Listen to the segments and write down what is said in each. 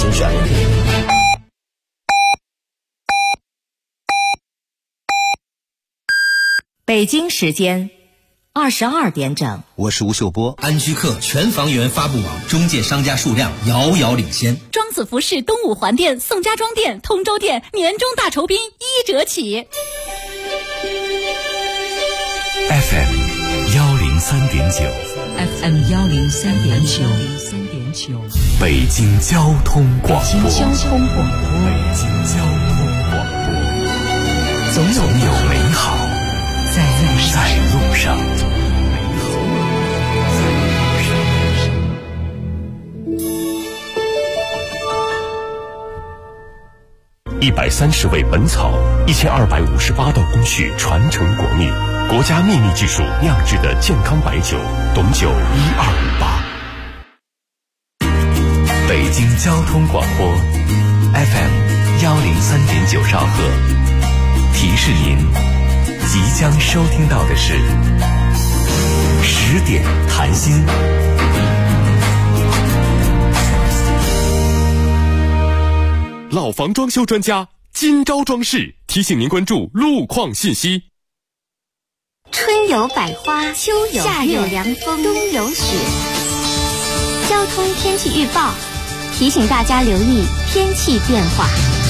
精选。 北京时间22点整， 我是吴秀波。 安居客全房源发布网中介商家数量遥遥领先。 庄子服饰东五环店、宋家庄店、通州店年终大酬宾1折起。 FM 103.9 FM 103.9 北京交通广播。 北京交通广播，总有美好在路上。 130味本草，1258道工序传承国秘，国家秘密技术酿制的健康白酒，董酒1258。 北京交通广播 FM 103.9兆赫，提示您即将收听到的是10点谈心。 老房装修专家金招装饰提醒您关注路况信息。 春有百花，秋有夏有凉风，冬有雪。交通天气预报提醒大家留意天气变化。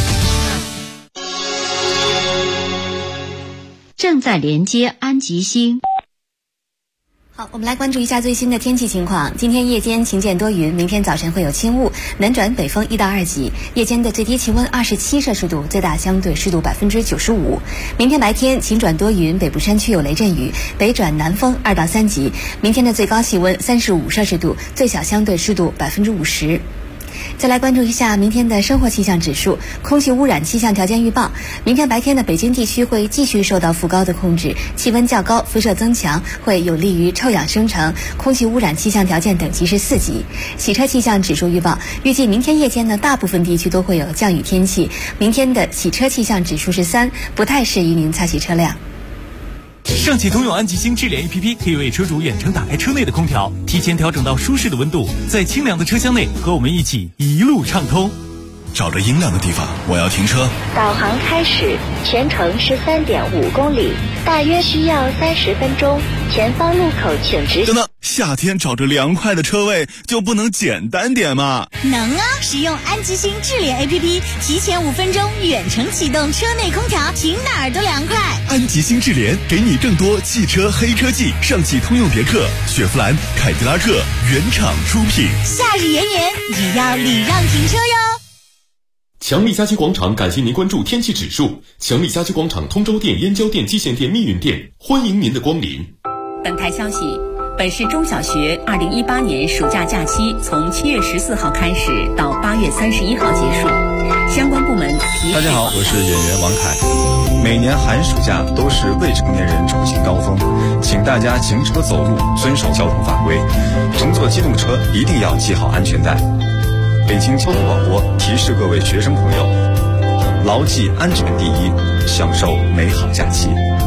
正在连接安吉星。 好，我们来关注一下最新的天气情况。今天夜间晴间多云，明天早晨会有轻雾，南转北风1到2级。夜间的最低气温27摄氏度，最大相对湿度95%。明天白天晴转多云，北部山区有雷阵雨，北转南风2到3级。明天的最高气温35摄氏度，最小相对湿度50%。再来关注一下明天的生活气象指数。空气污染气象条件预报，明天白天的北京地区会继续受到副高的控制，气温较高，辐射增强，会有利于臭氧生成，空气污染气象条件等级是4级。洗车气象指数预报，预计明天夜间呢，大部分地区都会有降雨天气，明天的洗车气象指数是3，不太适宜您擦洗车辆。 上汽通用安吉星智联 APP 可以为车主远程打开车内的空调，提前调整到舒适的温度，在清凉的车厢内和我们一起一路畅通。 找着阴凉的地方，我要停车。 导航开始，全程13.5公里，大约需要30分钟。前方路口请直行。 等等，夏天找着凉快的车位就不能简单点吗？ 能啊！使用安吉星智联 APP， 提前5分钟远程启动车内空调，停哪儿都凉快。 安吉星智联给你更多汽车黑科技，上汽通用别克、雪佛兰、凯迪拉克原厂出品。 夏日炎炎，也要礼让停车哟。 强力家居广场感谢您关注天气指数。强力家居广场通州店、燕郊店、蓟县店、密云店，欢迎您的光临。 本台消息，本市中小学2018年暑假假期从7月14号开始到8月31号结束，相关部门提示。 大家好，我是演员王凯。每年寒暑假都是未成年人出行高峰，请大家行车走路遵守交通法规，乘坐机动车一定要系好安全带。北京交通广播提示各位学生朋友，牢记安全第一，享受美好假期。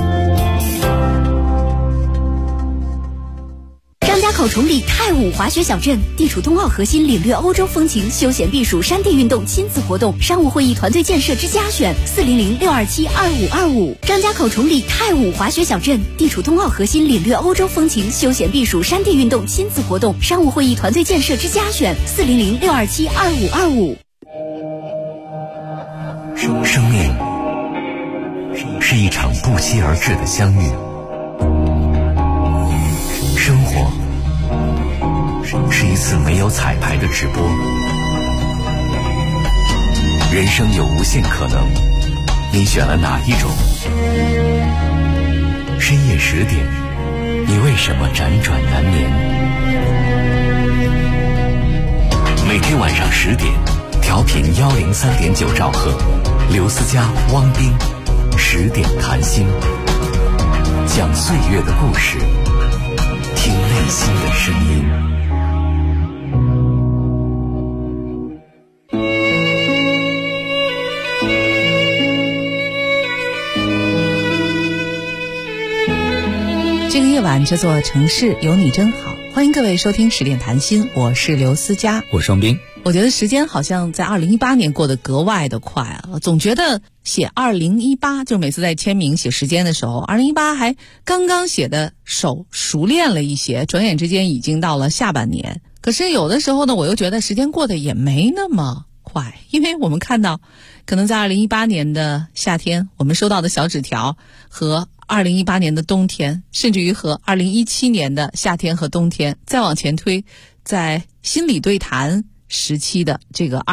张家口崇礼太武滑雪小镇地处冬奥核心，领略欧洲风情，休闲避暑山地运动亲子活动，商务会议团队建设之家选400-627-2525。张家口崇礼太武滑雪小镇地处冬奥核心，领略欧洲风情，休闲避暑山地运动亲子活动，商务会议团队建设之家选400-627-2525。 生命是一场不期而至的相遇，生活是一次没有彩排的直播，人生有无限可能，你选了哪一种？深夜10点，你为什么辗转难眠？每天晚上10点，调频103.9兆赫，刘思佳、汪斌10点谈心，讲岁月的故事，听内心的声音。 这个夜晚，这座城市有你真好。欢迎各位收听10点谈心，我是刘思佳， 我是汪斌。 我觉得时间好像在2018年过得格外的快啊，总觉得写2018，就每次在签名写时间的时候，2018还刚刚写的手熟练了一些，转眼之间已经到了下半年。可是有的时候呢，我又觉得时间过得也没那么快，因为我们看到可能在2018年的夏天，我们收到的小纸条和2018年的冬天，甚至于和2017年的夏天和冬天再往前推，在心理对谈时期的这个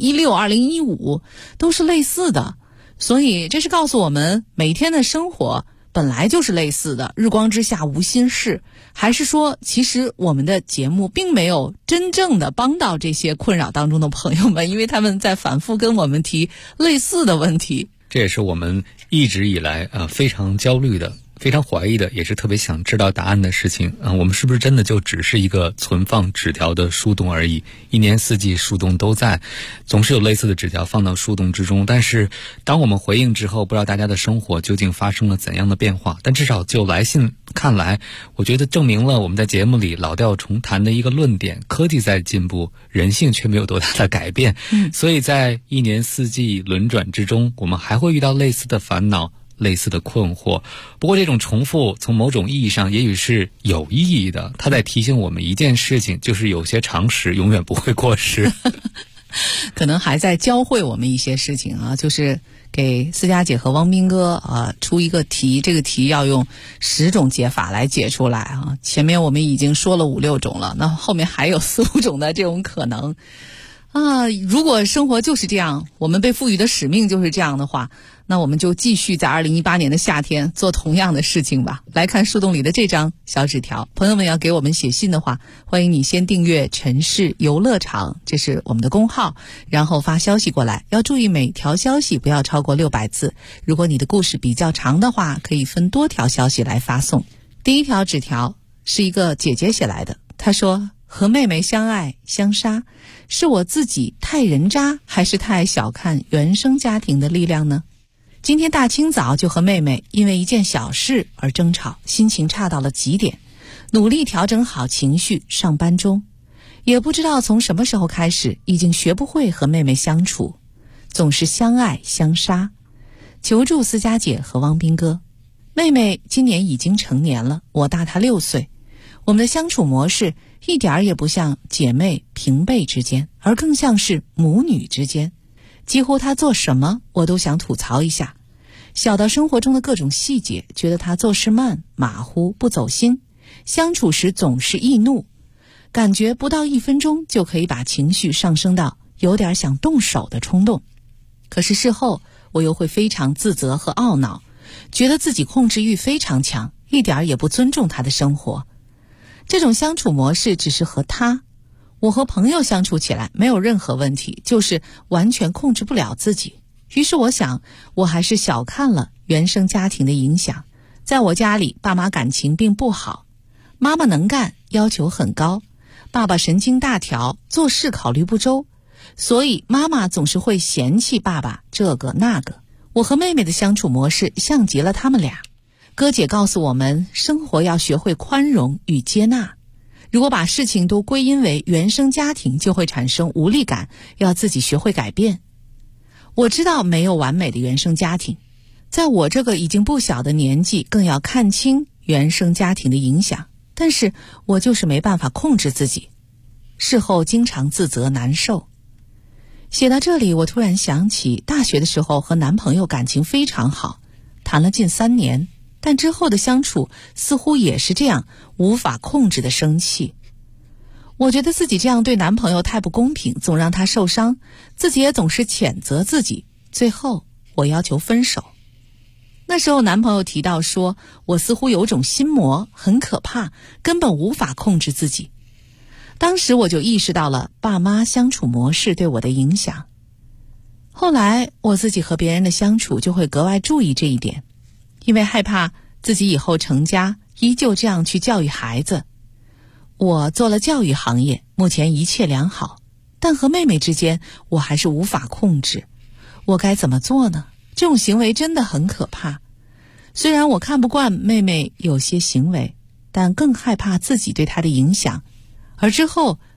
2016、2015都是类似的。所以这是告诉我们，每天的生活本来就是类似的，日光之下无心事。还是说其实我们的节目并没有真正的帮到这些困扰当中的朋友们，因为他们在反复跟我们提类似的问题。 这也是我们一直以来非常焦虑的，非常怀疑的，也是特别想知道答案的事情。我们是不是真的就只是一个存放纸条的树洞而已？一年四季树洞都在，总是有类似的纸条放到树洞之中。但是当我们回应之后，不知道大家的生活究竟发生了怎样的变化。但至少就来信看来，我觉得证明了我们在节目里老调重弹的一个论点：科技在进步，人性却没有多大的改变。所以在一年四季轮转之中，我们还会遇到类似的烦恼，类似的困惑。不过这种重复从某种意义上也许是有意义的，它在提醒我们一件事情，就是有些常识永远不会过时。 可能还在教会我们一些事情啊，就是给思佳姐和汪斌哥出一个题，这个题要用10种解法来解出来啊。前面我们已经说了5、6种了，那后面还有4、5种的这种可能啊。如果生活就是这样，我们被赋予的使命就是这样的话，那我们就继续在2018年的夏天做同样的事情吧。来看树洞里的这张小纸条，朋友们要给我们写信的话，欢迎你先订阅城市游乐场，这是我们的公号，然后发消息过来，要注意每条消息不要超过600字。如果你的故事比较长的话，可以分多条消息来发送。第一条纸条是一个姐姐写来的，她说：和妹妹相爱相杀，是我自己太人渣，还是太小看原生家庭的力量呢？今天大清早就和妹妹因为一件小事而争吵，心情差到了极点，努力调整好情绪，上班中。也不知道从什么时候开始，已经学不会和妹妹相处，总是相爱相杀。求助思佳姐和汪斌哥。妹妹今年已经成年了，我大她6岁。我们的相处模式一点也不像姐妹平辈之间，而更像是母女之间。几乎她做什么我都想吐槽一下，小到生活中的各种细节，觉得她做事慢、马虎、不走心，相处时总是易怒，感觉不到1分钟就可以把情绪上升到有点想动手的冲动。可是事后我又会非常自责和懊恼，觉得自己控制欲非常强，一点也不尊重她的生活。这种相处模式只是和她，我和朋友相处起来没有任何问题，就是完全控制不了自己。于是我想，我还是小看了原生家庭的影响。在我家里，爸妈感情并不好，妈妈能干，要求很高，爸爸神经大条，做事考虑不周，所以妈妈总是会嫌弃爸爸这个那个。我和妹妹的相处模式像极了他们俩。哥姐告诉我们，生活要学会宽容与接纳。如果把事情都归因为原生家庭，就会产生无力感，要自己学会改变。我知道没有完美的原生家庭，在我这个已经不小的年纪，更要看清原生家庭的影响，但是我就是没办法控制自己，事后经常自责难受。写到这里，我突然想起大学的时候和男朋友感情非常好，谈了近3年，但之后的相处似乎也是这样，无法控制的生气。我觉得自己这样对男朋友太不公平，总让他受伤，自己也总是谴责自己，最后我要求分手。那时候男朋友提到说，我似乎有种心魔，很可怕，根本无法控制自己。当时我就意识到了爸妈相处模式对我的影响。后来我自己和别人的相处就会格外注意这一点，因为害怕自己以后成家依旧这样去教育孩子。我做了教育行业，目前一切良好，但和妹妹之间我还是无法控制。我该怎么做呢？这种行为真的很可怕。虽然我看不惯妹妹有些行为，但更害怕自己对她的影响，而之后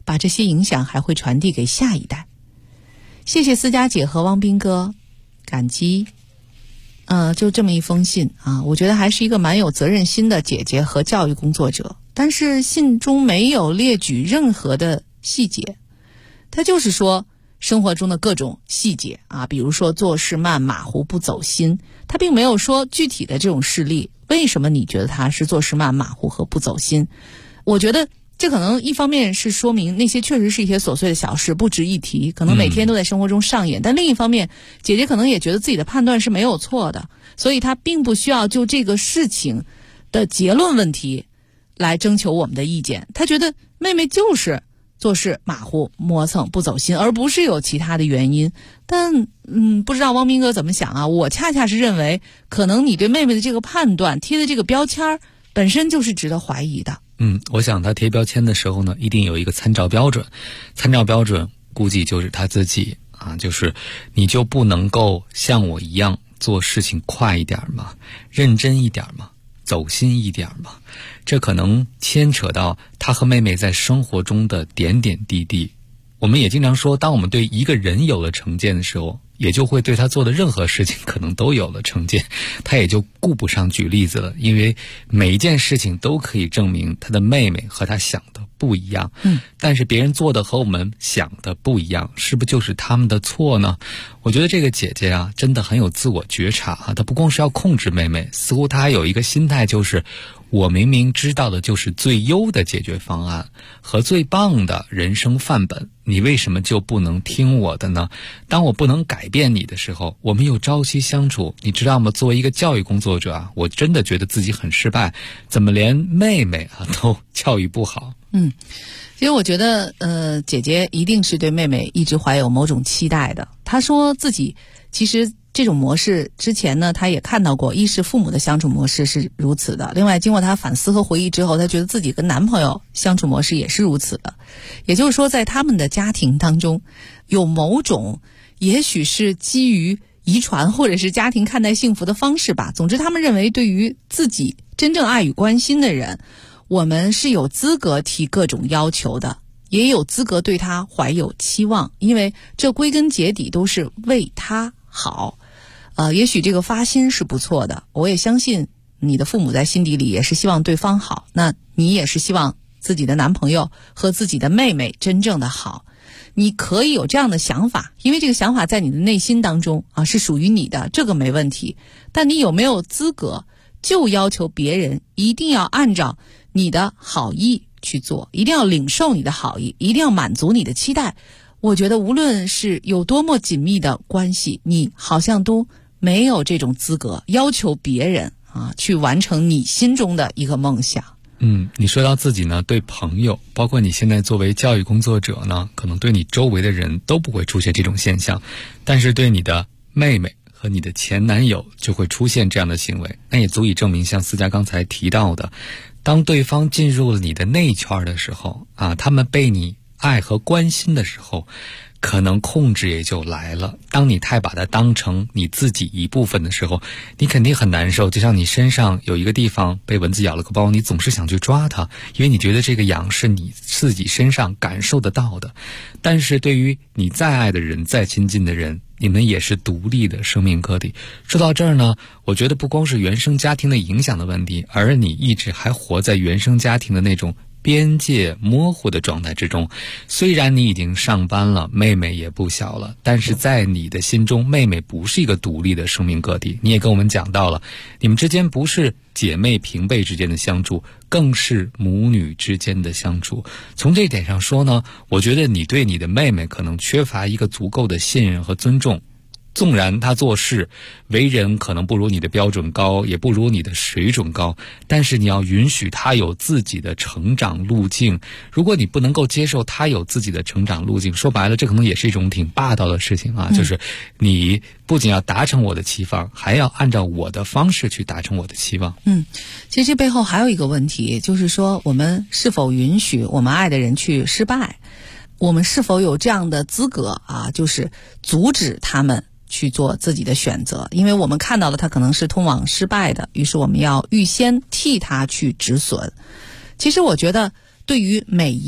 把这些影响还会传递给下一代。谢谢思佳姐和汪斌哥，感激。就这么一封信啊，我觉得还是一个蛮有责任心的姐姐和教育工作者，但是信中没有列举任何的细节，他就是说生活中的各种细节啊，比如说做事慢、马虎、不走心，他并没有说具体的这种事例。为什么你觉得他是做事慢、马虎和不走心？我觉得这可能一方面是说明那些确实是一些琐碎的小事，不值一提，可能每天都在生活中上演，但另一方面姐姐可能也觉得自己的判断是没有错的，所以她并不需要就这个事情的结论问题来征求我们的意见。她觉得妹妹就是做事马虎、磨蹭、不走心，而不是有其他的原因。但不知道汪斌哥怎么想啊？我恰恰是认为可能你对妹妹的这个判断贴的这个标签本身就是值得怀疑的。 我想他贴标签的时候呢，一定有一个参照标准，参照标准估计就是他自己啊，就是你就不能够像我一样做事情快一点吗？认真一点吗？走心一点吗？这可能牵扯到他和妹妹在生活中的点点滴滴。我们也经常说，当我们对一个人有了成见的时候，也就会对他做的任何事情可能都有了成见，他也就顾不上举例子了，因为每一件事情都可以证明他的妹妹和他想的不一样。但是别人做的和我们想的不一样，是不是就是他们的错呢？我觉得这个姐姐啊，真的很有自我觉察啊，她不光是要控制妹妹，似乎她还有一个心态，就是我明明知道的就是最优的解决方案和最棒的人生范本，你为什么就不能听我的呢？当我不能改变你的时候，我们又朝夕相处，你知道吗？作为一个教育工作者啊，我真的觉得自己很失败，怎么连妹妹啊都教育不好？ 其实我觉得姐姐一定是对妹妹一直怀有某种期待的。她说自己其实这种模式之前呢，她也看到过，一是父母的相处模式是如此的，另外经过她反思和回忆之后，她觉得自己跟男朋友相处模式也是如此的。也就是说，在他们的家庭当中有某种也许是基于遗传或者是家庭看待幸福的方式吧，总之他们认为对于自己真正爱与关心的人，我们是有资格提各种要求的，也有资格对他怀有期望，因为这归根结底都是为他好。也许这个发心是不错的，我也相信你的父母在心底里也是希望对方好，那你也是希望自己的男朋友和自己的妹妹真正的好。你可以有这样的想法，因为这个想法在你的内心当中啊，是属于你的，这个没问题。但你有没有资格就要求别人一定要按照你的好意去做，一定要领受你的好意，一定要满足你的期待？我觉得无论是有多么紧密的关系，你好像都没有这种资格要求别人啊去完成你心中的一个梦想。 你说到自己呢，对朋友，包括你现在作为教育工作者呢，可能对你周围的人都不会出现这种现象，但是对你的妹妹和你的前男友就会出现这样的行为，那也足以证明像思佳刚才提到的，当对方进入了你的内圈的时候啊，他们被你爱和关心的时候，可能控制也就来了。当你太把它当成你自己一部分的时候，你肯定很难受，就像你身上有一个地方被蚊子咬了个包，你总是想去抓它，因为你觉得这个痒是你自己身上感受得到的。但是对于你再爱的人，再亲近的人，你们也是独立的生命个体。说到这儿呢，我觉得不光是原生家庭的影响的问题，而你一直还活在原生家庭的那种边界模糊的状态之中。虽然你已经上班了，妹妹也不小了，但是在你的心中，妹妹不是一个独立的生命个体。你也跟我们讲到了，你们之间不是姐妹平辈之间的相处，更是母女之间的相处。从这一点上说呢，我觉得你对你的妹妹可能缺乏一个足够的信任和尊重。纵然他做事为人可能不如你的标准高，也不如你的水准高，但是你要允许他有自己的成长路径。如果你不能够接受他有自己的成长路径，说白了这可能也是一种挺霸道的事情啊，就是你不仅要达成我的期望，还要按照我的方式去达成我的期望。 其实这背后还有一个问题，就是说我们是否允许我们爱的人去失败？我们是否有这样的资格啊，就是阻止他们去做自己的选择？因为我们看到了他可能是通往失败的，于是我们要预先替他去止损。其实我觉得对于每一个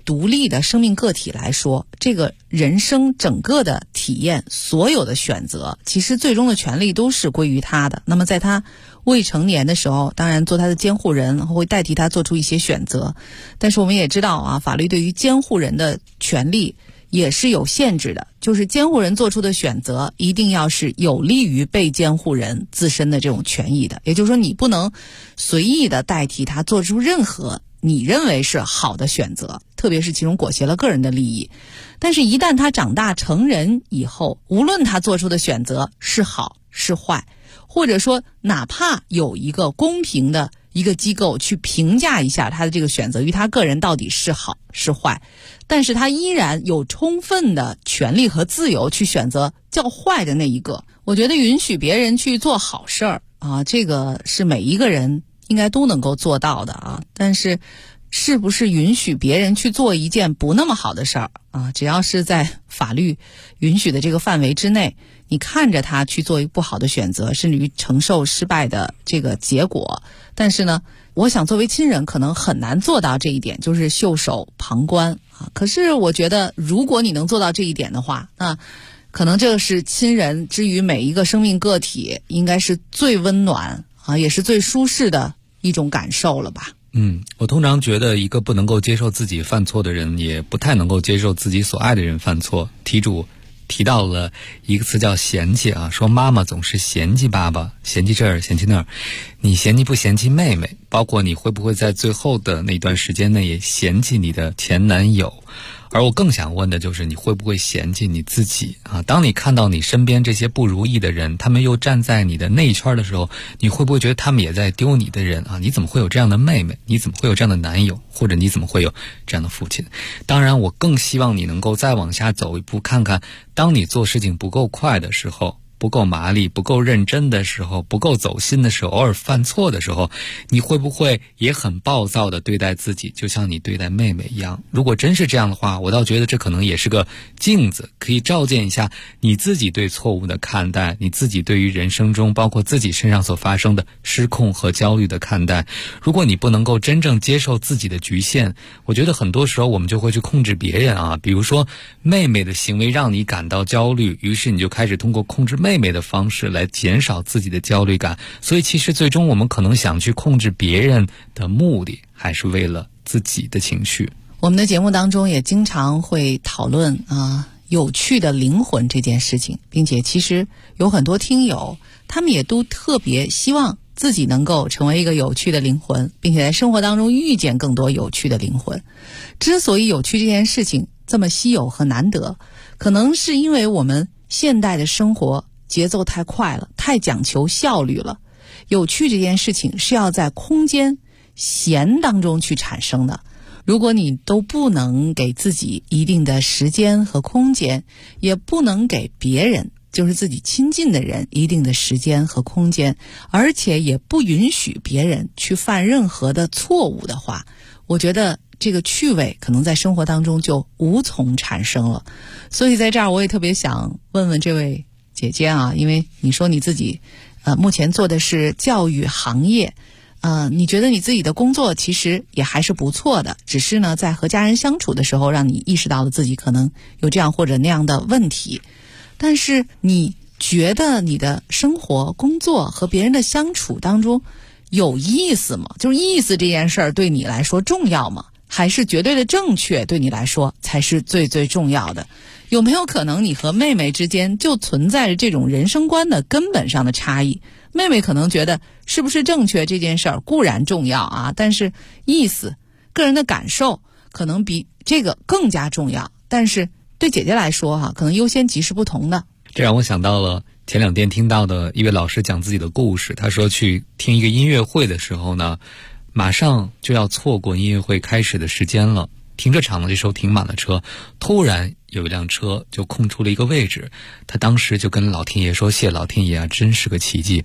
独立的生命个体来说，这个人生整个的体验，所有的选择，其实最终的权利都是归于他的。那么在他未成年的时候，当然做他的监护人会代替他做出一些选择，但是我们也知道啊，法律对于监护人的权利也是有限制的，就是监护人做出的选择一定要是有利于被监护人自身的这种权益的，也就是说你不能随意的代替他做出任何你认为是好的选择，特别是其中裹挟了个人的利益。但是一旦他长大成人以后，无论他做出的选择是好是坏，或者说哪怕有一个公平的一个机构去评价一下他的这个选择与他个人到底是好是坏，但是他依然有充分的权利和自由去选择较坏的那一个。我觉得允许别人去做好事儿啊，这个是每一个人应该都能够做到的啊。但是是不是允许别人去做一件不那么好的事儿啊？只要是在法律允许的这个范围之内，你看着他去做一个不好的选择，甚至于承受失败的这个结果，但是呢，我想作为亲人可能很难做到这一点，就是袖手旁观啊。可是我觉得如果你能做到这一点的话，那可能这是亲人之于每一个生命个体应该是最温暖啊，也是最舒适的一种感受了吧。 我通常觉得一个不能够接受自己犯错的人，也不太能够接受自己所爱的人犯错。题主提到了一个词叫嫌弃啊，说妈妈总是嫌弃爸爸，嫌弃这儿嫌弃那儿，你嫌弃不嫌弃妹妹？包括你会不会在最后的那段时间内也嫌弃你的前男友？而我更想问的就是你会不会嫌弃你自己啊？当你看到你身边这些不如意的人，他们又站在你的内圈的时候，你会不会觉得他们也在丢你的人啊？你怎么会有这样的妹妹？你怎么会有这样的男友？或者你怎么会有这样的父亲？当然我更希望你能够再往下走一步，看看当你做事情不够快的时候，不够麻利，不够认真的时候，不够走心的时候，偶尔犯错的时候，你会不会也很暴躁的对待自己，就像你对待妹妹一样？如果真是这样的话，我倒觉得这可能也是个镜子，可以照见一下你自己对错误的看待，你自己对于人生中包括自己身上所发生的失控和焦虑的看待。如果你不能够真正接受自己的局限，我觉得很多时候我们就会去控制别人啊。比如说妹妹的行为让你感到焦虑，于是你就开始通过控制妹妹的方式来减少自己的焦虑感。所以其实最终我们可能想去控制别人的目的，还是为了自己的情绪。 我们的节目当中也经常会讨论有趣的灵魂这件事情，并且其实有很多听友他们也都特别希望自己能够成为一个有趣的灵魂，并且在生活当中遇见更多有趣的灵魂。之所以有趣这件事情这么稀有和难得，可能是因为我们现代的生活节奏太快了，太讲求效率了。有趣这件事情是要在空间闲当中去产生的。如果你都不能给自己一定的时间和空间，也不能给别人，就是自己亲近的人一定的时间和空间，而且也不允许别人去犯任何的错误的话，我觉得这个趣味可能在生活当中就无从产生了。所以在这儿我也特别想问问这位姐姐啊，因为你说你自己目前做的是教育行业，你觉得你自己的工作其实也还是不错的，只是呢在和家人相处的时候让你意识到了自己可能有这样或者那样的问题。但是你觉得你的生活工作和别人的相处当中有意思吗？就是意思这件事儿对你来说重要吗？还是绝对的正确对你来说才是最最重要的？有没有可能你和妹妹之间就存在着这种人生观的根本上的差异？妹妹可能觉得是不是正确这件事儿固然重要啊，但是意思、个人的感受可能比这个更加重要。但是对姐姐来说可能优先级是不同的。 这让我想到了前两天听到的一位老师讲自己的故事。他说去听一个音乐会的时候呢，马上就要错过音乐会开始的时间了，停车场的这时候停满了车，突然有一辆车就空出了一个位置。他当时就跟老天爷说，谢老天爷啊，真是个奇迹。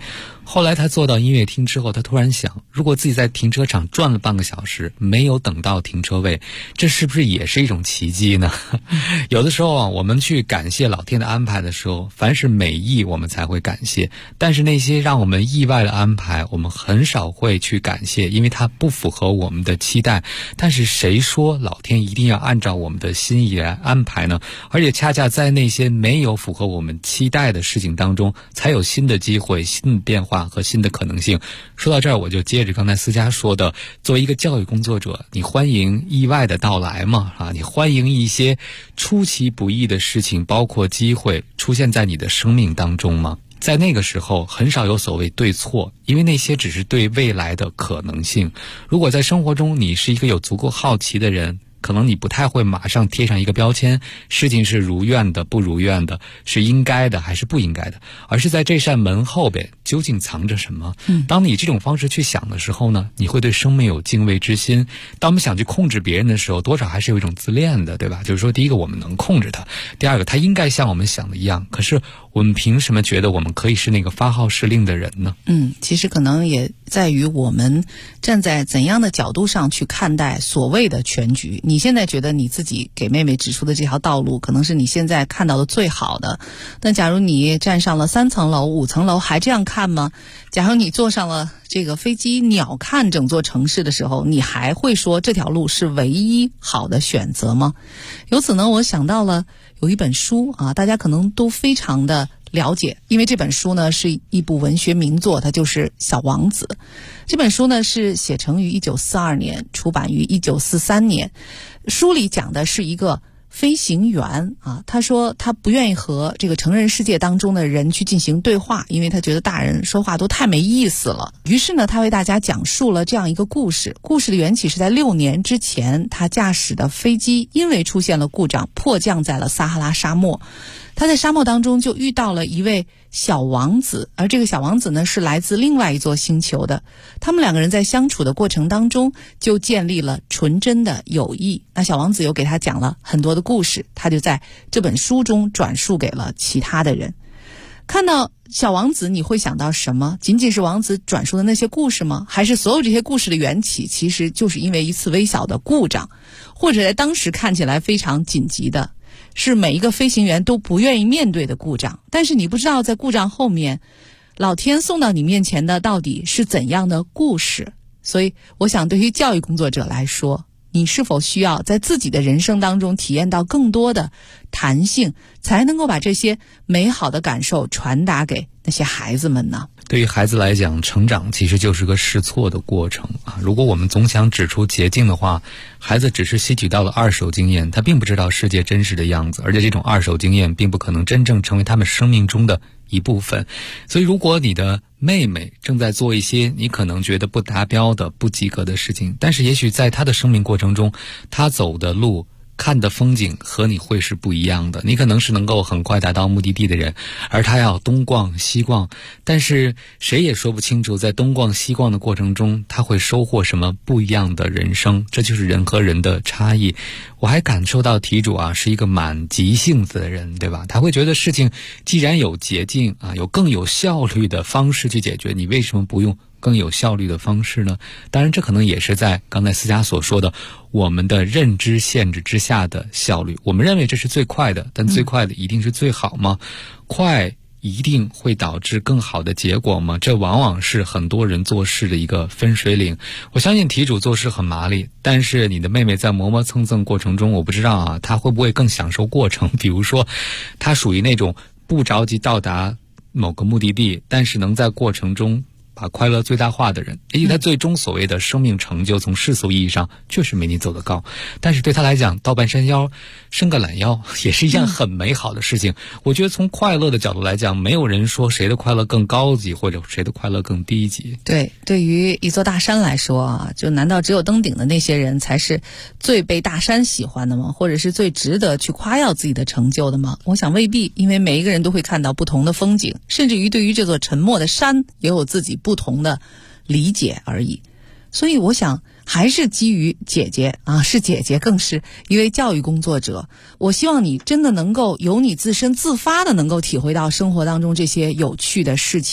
后来他坐到音乐厅之后，他突然想，如果自己在停车场转了半个小时没有等到停车位，这是不是也是一种奇迹呢？有的时候啊，我们去感谢老天的安排的时候，凡是美意我们才会感谢，但是那些让我们意外的安排我们很少会去感谢，因为它不符合我们的期待。但是谁说老天一定要按照我们的心意来安排呢？而且恰恰在那些没有符合我们期待的事情当中，才有新的机会、新的变化和新的可能性。说到这儿，我就接着刚才思佳说的，作为一个教育工作者，你欢迎意外的到来吗？你欢迎一些出其不意的事情，包括机会出现在你的生命当中吗？在那个时候很少有所谓对错，因为那些只是对未来的可能性。如果在生活中你是一个有足够好奇的人，可能你不太会马上贴上一个标签，事情是如愿的不如愿的，是应该的还是不应该的，而是在这扇门后边究竟藏着什么。当你这种方式去想的时候呢，你会对生命有敬畏之心。当我们想去控制别人的时候，多少还是有一种自恋的，对吧？就是说，第一个我们能控制他，第二个他应该像我们想的一样，可是我们凭什么觉得我们可以是那个发号施令的人呢？ 其实可能也在于我们站在怎样的角度上去看待所谓的全局。你现在觉得你自己给妹妹指出的这条道路可能是你现在看到的最好的，但假如你站上了3层楼、5层楼还这样看吗？假如你坐上了这个飞机鸟瞰整座城市的时候，你还会说这条路是唯一好的选择吗？由此呢，我想到了有一本书啊，大家可能都非常的了解，因为这本书呢是一部文学名作，它就是《小王子》。这本书呢是写成于1942年，出版于1943年。书里讲的是一个飞行员啊，他说他不愿意和这个成人世界当中的人去进行对话，因为他觉得大人说话都太没意思了。于是呢，他为大家讲述了这样一个故事。故事的缘起是在6年之前，他驾驶的飞机因为出现了故障，迫降在了撒哈拉沙漠。他在沙漠当中就遇到了一位小王子，而这个小王子呢是来自另外一座星球的。他们2个人在相处的过程当中就建立了纯真的友谊。那小王子又给他讲了很多的故事，他就在这本书中转述给了其他的人。看到小王子你会想到什么？仅仅是王子转述的那些故事吗？还是所有这些故事的缘起其实就是因为一次微小的故障，或者在当时看起来非常紧急的，是每一个飞行员都不愿意面对的故障，但是你不知道在故障后面老天送到你面前的到底是怎样的故事。所以我想对于教育工作者来说，你是否需要在自己的人生当中体验到更多的弹性，才能够把这些美好的感受传达给那些孩子们呢？ 对于孩子来讲，成长其实就是个试错的过程啊。如果我们总想指出捷径的话，孩子只是吸取到了2手经验，他并不知道世界真实的样子，而且这种2手经验并不可能真正成为他们生命中的一部分。所以如果你的妹妹正在做一些你可能觉得不达标的、不及格的事情，但是也许在她的生命过程中，她走的路、看的风景和你会是不一样的。你可能是能够很快达到目的地的人，而他要东逛西逛，但是谁也说不清楚在东逛西逛的过程中他会收获什么不一样的人生。这就是人和人的差异。我还感受到题主啊是一个蛮急性子的人，对吧？他会觉得事情既然有捷径啊，有更有效率的方式去解决，你为什么不用更有效率的方式呢？当然这可能也是在刚才思佳所说的我们的认知限制之下的效率。我们认为这是最快的，但最快的一定是最好吗？快一定会导致更好的结果吗？这往往是很多人做事的一个分水岭。我相信题主做事很麻利，但是你的妹妹在磨磨蹭蹭过程中，我不知道啊，她会不会更享受过程。比如说她属于那种不着急到达某个目的地，但是能在过程中把快乐最大化的人，也许他最终所谓的生命成就从世俗意义上确实没你走得高，但是对他来讲倒半山腰伸个懒腰也是一件很美好的事情。我觉得从快乐的角度来讲，没有人说谁的快乐更高级或者谁的快乐更低级。 对，对于一座大山来说啊，就难道只有登顶的那些人才是最被大山喜欢的吗？或者是最值得去夸耀自己的成就的吗？我想未必，因为每一个人都会看到不同的风景，甚至于对于这座沉默的山也有自己不同的理解而已。所以我想还是基于姐姐啊，是姐姐更是一位教育工作者，我希望你真的能够由你自身自发的能够体会到生活当中这些有趣的事情，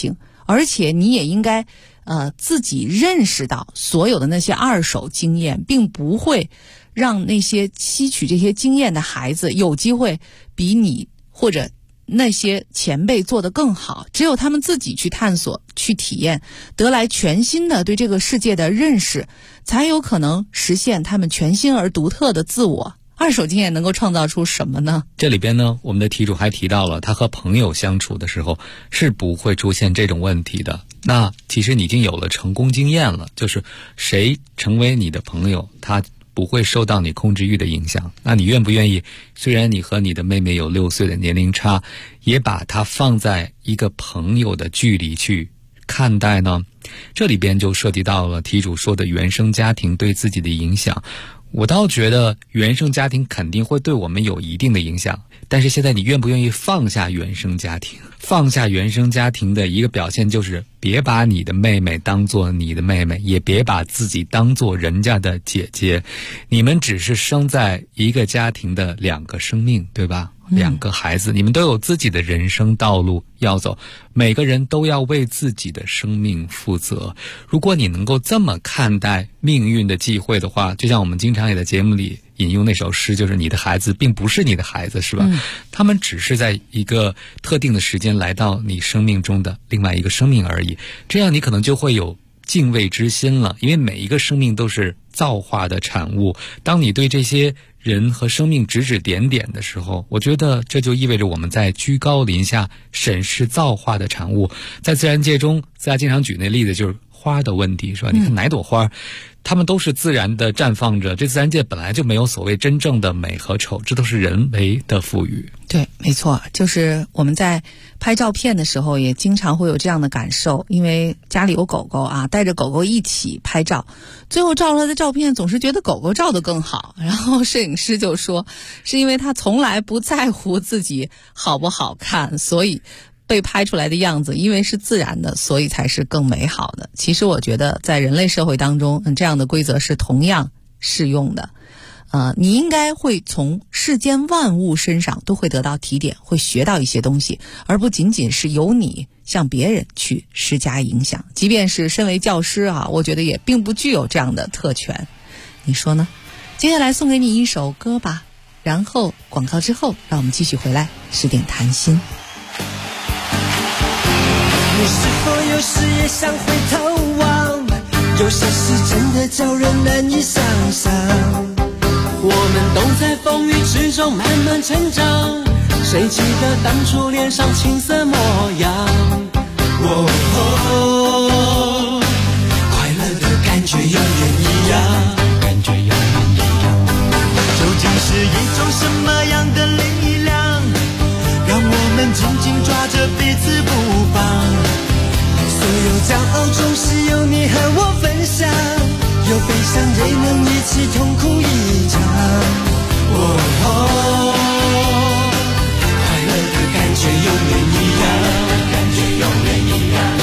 而且你也应该自己认识到所有的那些二手经验并不会让那些吸取这些经验的孩子有机会比你或者那些前辈做得更好，只有他们自己去探索去体验，得来全新的对这个世界的认识，才有可能实现他们全新而独特的自我。二手经验能够创造出什么呢？ 这里边呢，我们的题主还提到了他和朋友相处的时候是不会出现这种问题的。那其实你已经有了成功经验了，就是谁成为你的朋友，他不会受到你控制欲的影响。那你愿不愿意，虽然你和你的妹妹有6岁的年龄差，也把它放在一个朋友的距离去看待呢？这里边就涉及到了题主说的原生家庭对自己的影响。我倒觉得原生家庭肯定会对我们有一定的影响，但是现在你愿不愿意放下原生家庭？放下原生家庭的一个表现就是别把你的妹妹当作你的妹妹，也别把自己当作人家的姐姐。你们只是生在一个家庭的2个生命，对吧？2个孩子，你们都有自己的人生道路要走，每个人都要为自己的生命负责。如果你能够这么看待命运的际会的话，就像我们经常也在节目里引用那首诗，就是你的孩子并不是你的孩子，是吧？他们只是在一个特定的时间来到你生命中的另外一个生命而已。这样你可能就会有敬畏之心了，因为每一个生命都是造化的产物。当你对这些人和生命指指点点的时候，我觉得这就意味着我们在居高临下审视造化的产物。在自然界中，大家经常举那例子就是花的问题，是吧？你看哪朵花，它们都是自然的绽放着，这自然界本来就没有所谓真正的美和丑，这都是人为的赋予。 对，没错，就是我们在拍照片的时候也经常会有这样的感受，因为家里有狗狗啊，带着狗狗一起拍照，最后照出来的照片总是觉得狗狗照得更好，然后摄影师就说是因为他从来不在乎自己好不好看，所以被拍出来的样子因为是自然的，所以才是更美好的。其实我觉得在人类社会当中，这样的规则是同样适用的。你应该会从世间万物身上都会得到提点，会学到一些东西，而不仅仅是由你向别人去施加影响。即便是身为教师啊，我觉得也并不具有这样的特权。你说呢？接下来送给你一首歌吧，然后广告之后让我们继续回来10点谈心。 你是否有时也想回头望，有些事真的叫人难以想象。我们都在风雨之中慢慢成长，谁记得当初脸上青涩模样？快乐的感觉永远一样，感觉永远一样。究竟是一种什么样的力量，让我们紧紧抓着彼此不放？所有骄傲总是有你和我分享，有悲伤也能一起痛哭一场。快乐的感觉永远一样，感觉永远一样。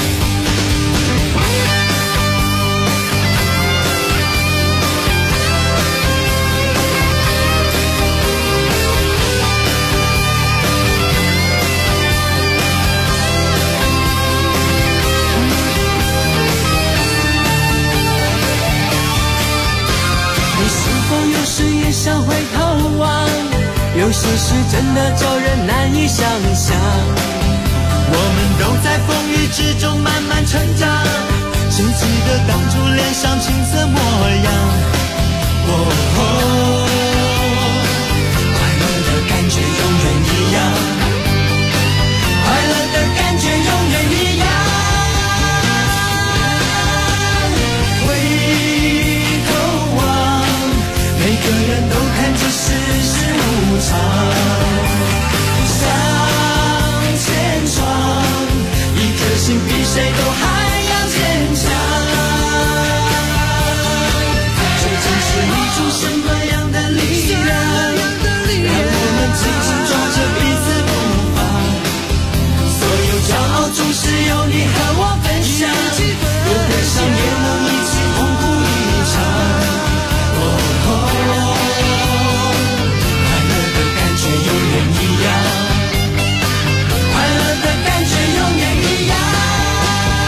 有时也想回头望，有些事真的叫人难以想象。我们都在风雨之中慢慢成长，谁记得当初脸上青涩模样？快乐的感觉永远一样，快乐的感觉永远一样。每个人都看着世事无常，向前闯，一颗心比谁都还要坚强。究竟是一种什么样的力量，让我们紧紧抓着彼此不放？所有骄傲总是有你和我分享，有悲伤也能一起痛哭一场。永远一样，快乐的感觉永远一样。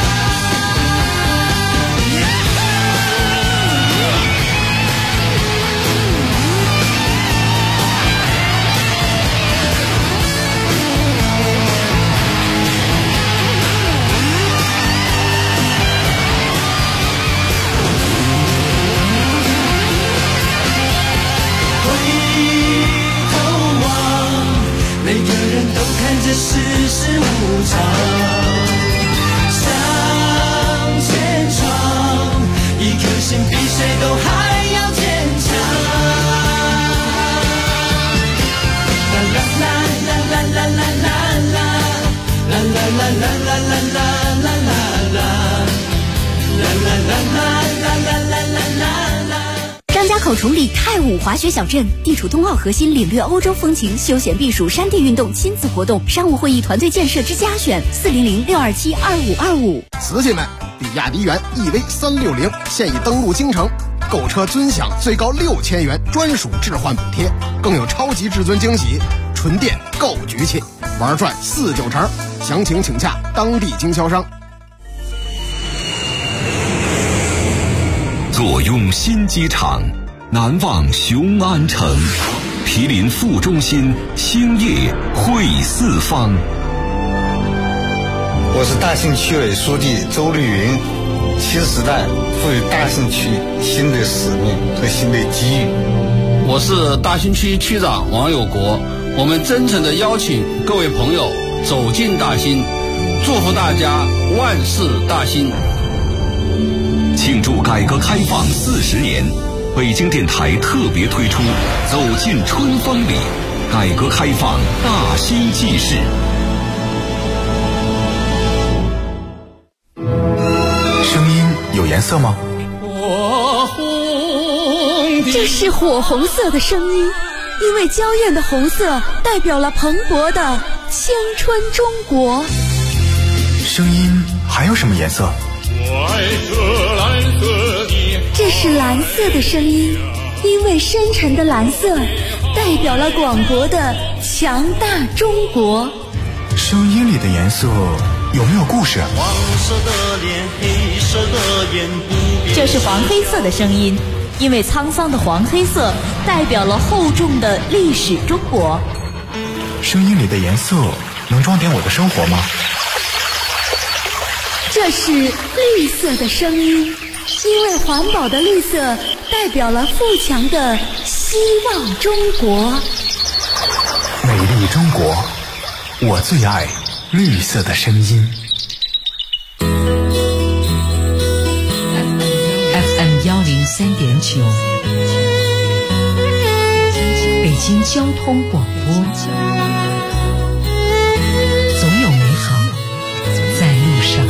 世事无常，向前闯，一颗心比谁都还要坚强。啦啦啦啦啦啦啦啦啦啦啦啦啦啦啦啦啦啦张家口崇礼太武滑雪小镇地处冬奥核心，领略欧洲风情，休闲避暑，山地运动，亲子活动，商务会议，团队建设之家选，400-627-2525。 瓷器们，比亚迪元 EV360现已登陆京城，购车尊享最高6000元专属置换补贴，更有超级至尊惊喜，纯电购局气，玩转4-9成，详情请洽当地经销商。 坐拥新机场，难忘雄安城，毗邻副中心，兴业汇四方。 我是大兴区委书记周绿云，新时代赋予大兴区新的使命和新的机遇。 我是大兴区区长王有国，我们真诚地邀请各位朋友走进大兴，祝福大家万事大兴。 庆祝改革开放40年，北京电台特别推出《走进春风里》，改革开放大兴纪事。 声音有颜色吗？ 这是火红色的声音，因为娇艳的红色代表了蓬勃的青春中国。 声音还有什么颜色？ 这是蓝色的声音，因为深沉的蓝色代表了广博的强大中国。 声音里的颜色有没有故事？ 黄色的脸，黑色的眼，不变。 这是黄黑色的声音，因为沧桑的黄黑色代表了厚重的历史中国。 声音里的颜色能装点我的生活吗？ 这是绿色的声音，因为环保的绿色代表了富强的希望中国。 美丽中国，我最爱绿色的声音。 FM 103.9，北京交通广播，总有美好在路上。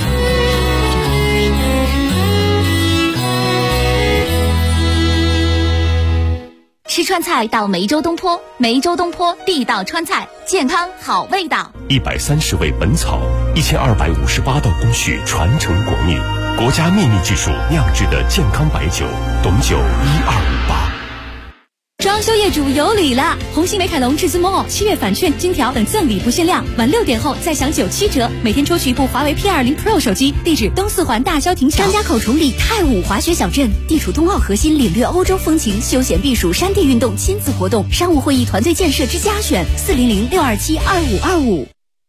吃川菜到梅州东坡，梅州东坡地道川菜，健康好味道。 130味本草，1258道工序传承国秘，国家秘密技术酿制的健康白酒，董酒1258。 装修业主有礼了！红星美凯龙至尊 Mall 7月返券、金条等赠礼不限量，晚6点后再享97折，每天抽取一部华为 P20 Pro 手机。地址东四环大萧亭桥。张家口崇礼太武滑雪小镇地处冬奥核心，领略欧洲风情，休闲避暑，山地运动，亲子活动，商务会议，团队建设之家选，400-627-2525。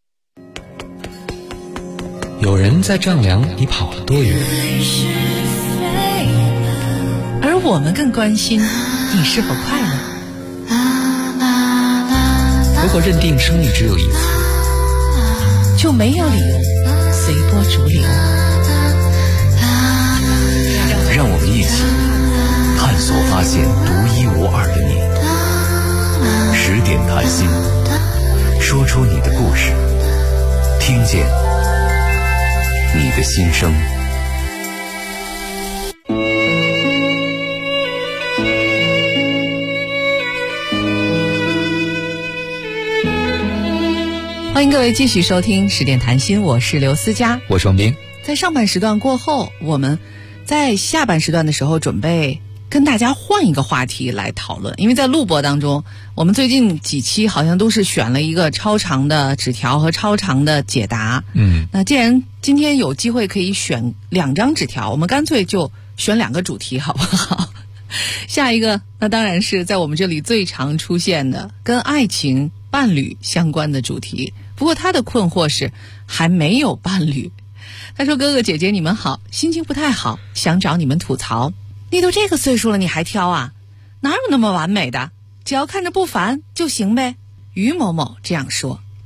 有人在丈量你跑了多远， 而我们更关心你是否快乐。 如果认定生命只有一次， 就没有理由随波逐流。 让我们一起探索发现独一无二的你。10点谈心，说出你的故事，听见你的心声。 欢迎各位继续收听10点谈心，我是刘思佳， 我是王斌。 在上半时段过后，我们在下半时段的时候准备跟大家换一个话题来讨论，因为在录播当中，我们最近几期好像都是选了一个超长的纸条和超长的解答。那既然今天有机会可以选2张纸条，我们干脆就选2个主题好不好？下一个那当然是在我们这里最常出现的跟爱情伴侣相关的主题，不过他的困惑是还没有伴侣。他说，哥哥姐姐你们好，心情不太好，想找你们吐槽。你都这个岁数了你还挑啊？哪有那么完美的，只要看着不烦就行呗。于某某这样说。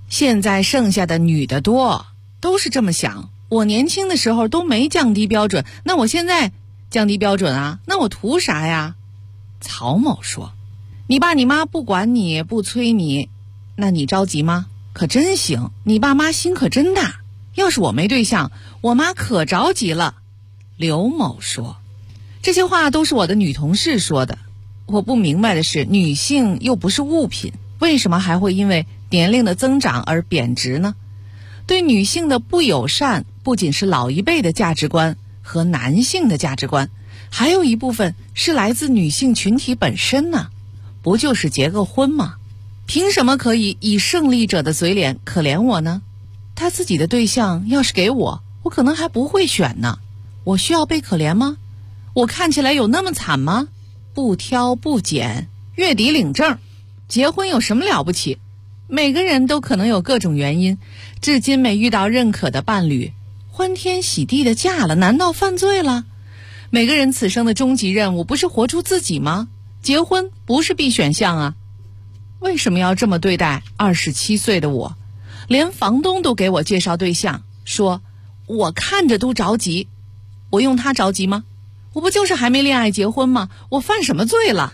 现在剩下的女的多，都是这么想。我年轻的时候都没降低标准，那我现在降低标准啊，那我图啥呀？曹某说，你爸你妈不管你不催你，那你着急吗？可真行，你爸妈心可真大，要是我没对象，我妈可着急了。刘某说，这些话都是我的女同事说的。我不明白的是，女性又不是物品，为什么还会因为年龄的增长而贬值呢？对女性的不友善不仅是老一辈的价值观和男性的价值观，还有一部分是来自女性群体本身呢。不就是结个婚吗？凭什么可以以胜利者的嘴脸可怜我呢？他自己的对象要是给我，我可能还不会选呢。我需要被可怜吗？我看起来有那么惨吗？不挑不拣，月底领证，结婚有什么了不起？每个人都可能有各种原因，至今没遇到认可的伴侣，欢天喜地的嫁了，难道犯罪了？每个人此生的终极任务不是活出自己吗？结婚不是必选项啊。为什么要这么对待27岁的我？连房东都给我介绍对象，说我看着都着急，我用他着急吗？我不就是还没恋爱结婚吗？我犯什么罪了？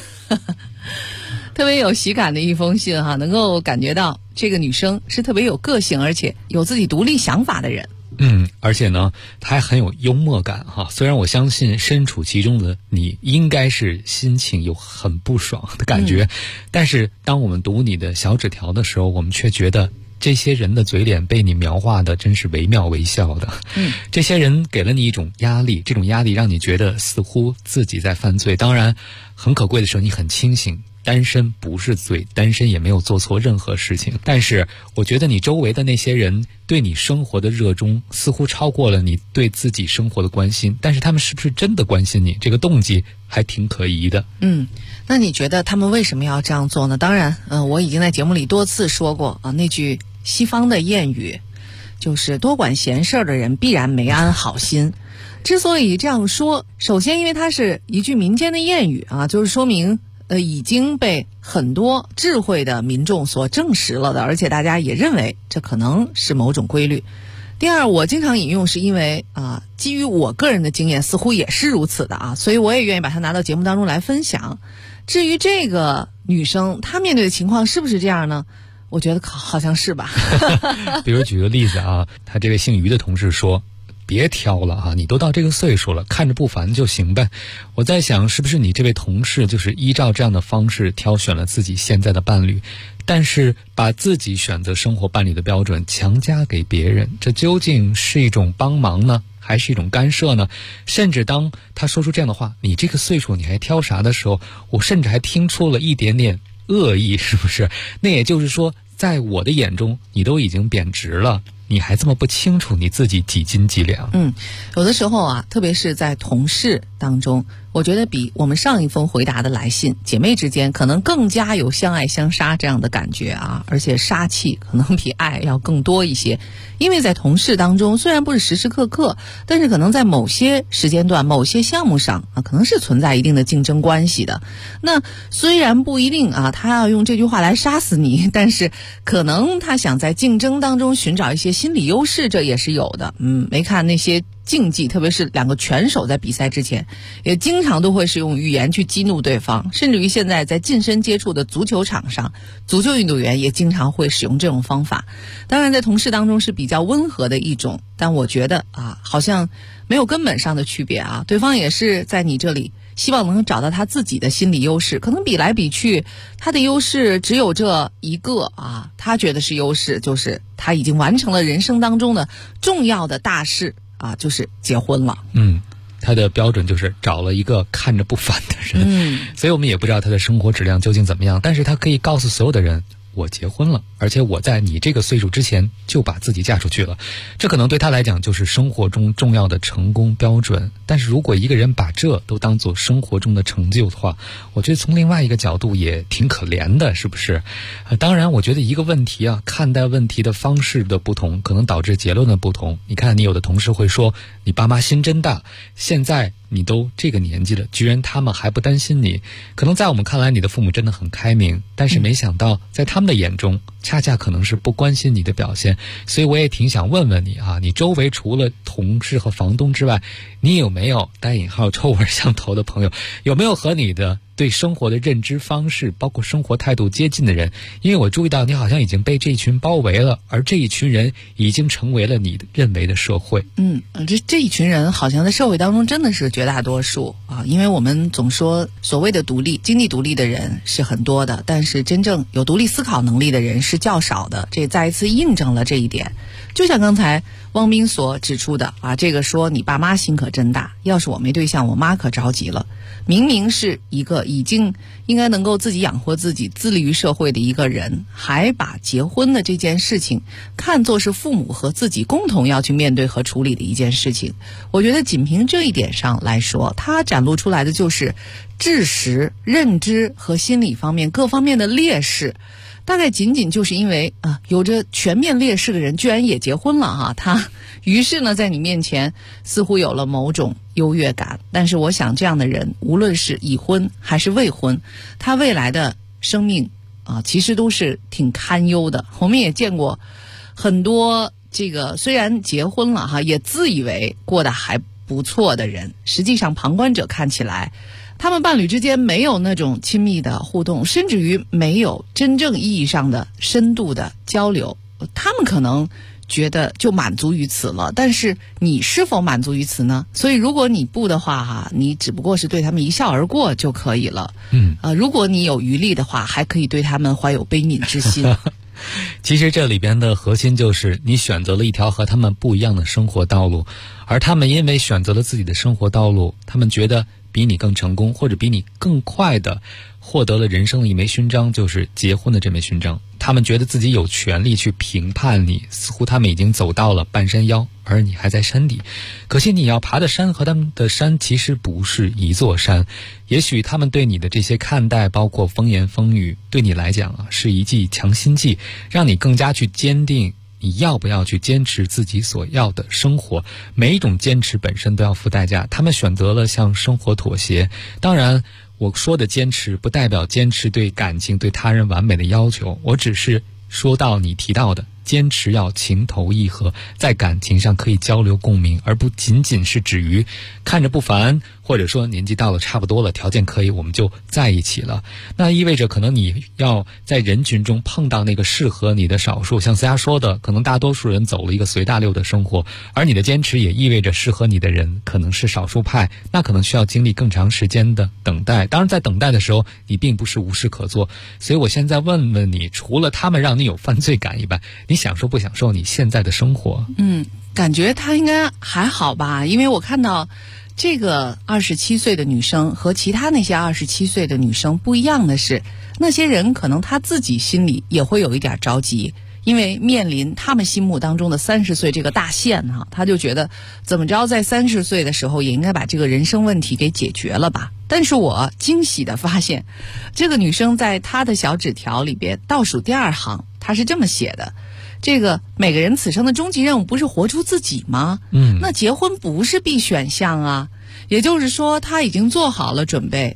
特别有喜感的一封信哈，能够感觉到这个女生是特别有个性，而且有自己独立想法的人。 而且呢，她还很有幽默感哈。虽然我相信身处其中的你应该是心情有很不爽的感觉，但是当我们读你的小纸条的时候，我们却觉得这些人的嘴脸被你描画的真是惟妙惟肖的。这些人给了你一种压力，这种压力让你觉得似乎自己在犯罪。当然，很可贵的是你很清醒。单身不是罪，单身也没有做错任何事情。但是我觉得你周围的那些人对你生活的热衷似乎超过了你对自己生活的关心，但是他们是不是真的关心你，这个动机还挺可疑的。 那你觉得他们为什么要这样做呢？当然我已经在节目里多次说过那句西方的谚语，就是多管闲事的人必然没安好心。之所以这样说，首先因为它是一句民间的谚语就是说明已经被很多智慧的民众所证实了的，而且大家也认为这可能是某种规律。第二，我经常引用是因为基于我个人的经验似乎也是如此的所以我也愿意把它拿到节目当中来分享。至于这个女生她面对的情况是不是这样呢？我觉得好像是吧。 比如举个例子他这位姓于的同事说，别挑了你都到这个岁数了，看着不烦就行呗。我在想，是不是你这位同事就是依照这样的方式挑选了自己现在的伴侣，但是把自己选择生活伴侣的标准强加给别人，这究竟是一种帮忙呢，还是一种干涉呢？甚至当他说出这样的话，你这个岁数你还挑啥的时候，我甚至还听出了一点点恶意，是不是？那也就是说，在我的眼中你都已经贬值了，你还这么不清楚你自己几斤几两。 有的时候特别是在同事当中，我觉得比我们上一封回答的来信，姐妹之间可能更加有相爱相杀这样的感觉而且杀气可能比爱要更多一些。因为在同事当中，虽然不是时时刻刻，但是可能在某些时间段某些项目上可能是存在一定的竞争关系的。那虽然不一定他要用这句话来杀死你，但是可能他想在竞争当中寻找一些心理优势，这也是有的。没看那些竞技，特别是两个拳手在比赛之前也经常都会使用语言去激怒对方，甚至于现在在近身接触的足球场上，足球运动员也经常会使用这种方法。当然在同事当中是比较温和的一种，但我觉得好像没有根本上的区别对方也是在你这里希望能找到他自己的心理优势，可能比来比去他的优势只有这一个他觉得是优势，就是他已经完成了人生当中的重要的大事就是结婚了。 他的标准就是找了一个看着不烦的人。所以我们也不知道他的生活质量究竟怎么样，但是他可以告诉所有的人，我结婚了，而且我在你这个岁数之前就把自己嫁出去了。这可能对他来讲就是生活中重要的成功标准。但是如果一个人把这都当作生活中的成就的话，我觉得从另外一个角度也挺可怜的，是不是？当然我觉得一个问题看待问题的方式的不同，可能导致结论的不同。你看你有的同事会说，你爸妈心真大，现在你都这个年纪了，居然他们还不担心你。可能在我们看来你的父母真的很开明，但是没想到在他们的眼中恰恰可能是不关心你的表现。所以我也挺想问问你啊，你周围除了同事和房东之外，你有没有带引号臭味相投的朋友？有没有和你的对生活的认知方式包括生活态度接近的人？因为我注意到你好像已经被这一群包围了，而这一群人已经成为了你认为的社会。 这一群人好像在社会当中真的是绝大多数啊，因为我们总说所谓的独立经济独立的人是很多的，但是真正有独立思考能力的人是较少的，这再一次印证了这一点。就像刚才汪斌所指出的啊，这个说你爸妈心可真大，要是我没对象我妈可着急了。明明是一个已经应该能够自己养活自己自立于社会的一个人，还把结婚的这件事情看作是父母和自己共同要去面对和处理的一件事情。我觉得仅凭这一点上来说，它展露出来的就是知识、认知和心理方面各方面的劣势。大概仅仅就是因为有着全面劣势的人居然也结婚了哈，他于是呢在你面前似乎有了某种优越感。但是我想这样的人无论是已婚还是未婚，他未来的生命其实都是挺堪忧的。我们也见过很多这个虽然结婚了哈，也自以为过得还不错的人，实际上旁观者看起来他们伴侣之间没有那种亲密的互动，甚至于没有真正意义上的深度的交流，他们可能觉得就满足于此了。但是你是否满足于此呢？所以如果你不的话你只不过是对他们一笑而过就可以了。如果你有余力的话，还可以对他们怀有悲悯之心。 其实这里边的核心就是你选择了一条和他们不一样的生活道路，而他们因为选择了自己的生活道路，他们觉得比你更成功，或者比你更快的获得了人生的一枚勋章，就是结婚的这枚勋章。他们觉得自己有权利去评判你，似乎他们已经走到了半山腰，而你还在山底。可惜你要爬的山和他们的山其实不是一座山，也许他们对你的这些看待，包括风言风语，对你来讲是一剂强心剂，让你更加去坚定你要不要去坚持自己所要的生活。每一种坚持本身都要付代价，他们选择了向生活妥协。当然我说的坚持不代表坚持对感情对他人完美的要求，我只是说到你提到的坚持要情投意合，在感情上可以交流共鸣，而不仅仅是止于看着不烦，或者说年纪到了差不多了，条件可以，我们就在一起了。那意味着可能你要在人群中碰到那个适合你的少数，像思佳说的，可能大多数人走了一个随大流的生活，而你的坚持也意味着适合你的人可能是少数派，那可能需要经历更长时间的等待。当然在等待的时候你并不是无事可做，所以我现在问问你，除了他们让你有犯罪感以外，你享受不享受你现在的生活？ 感觉他应该还好吧，因为我看到这个27岁的女生和其他那些27岁的女生不一样的是，那些人可能他自己心里也会有一点着急，因为面临他们心目当中的30岁这个大限他就觉得怎么着在30岁的时候也应该把这个人生问题给解决了吧。但是我惊喜地发现，这个女生在她的小纸条里边倒数第2行，她是这么写的：这个每个人此生的终极任务不是活出自己吗？那结婚不是必选项啊。也就是说她已经做好了准备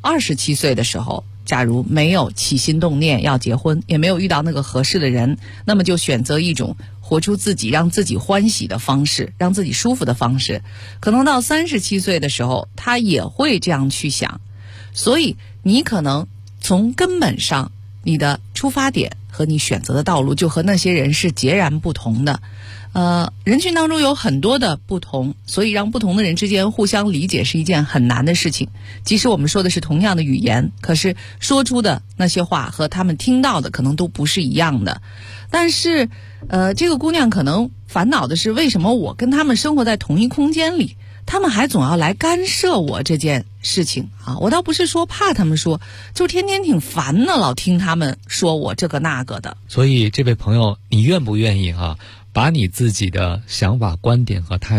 27岁的时候，假如没有起心动念要结婚，也没有遇到那个合适的人，那么就选择一种活出自己让自己欢喜的方式，让自己舒服的方式。可能到37岁的时候她也会这样去想。所以你可能从根本上你的出发点和你选择的道路就和那些人是截然不同的。人群当中有很多的不同，所以让不同的人之间互相理解是一件很难的事情。即使我们说的是同样的语言，可是说出的那些话和他们听到的可能都不是一样的。但是这个姑娘可能烦恼的是，为什么我跟他们生活在同一空间里，他们还总要来干涉我这件事情我倒不是说怕他们说，就天天挺烦的，老听他们说我这个那个的。 所以这位朋友，你愿不愿意把你自己的想法观点和态度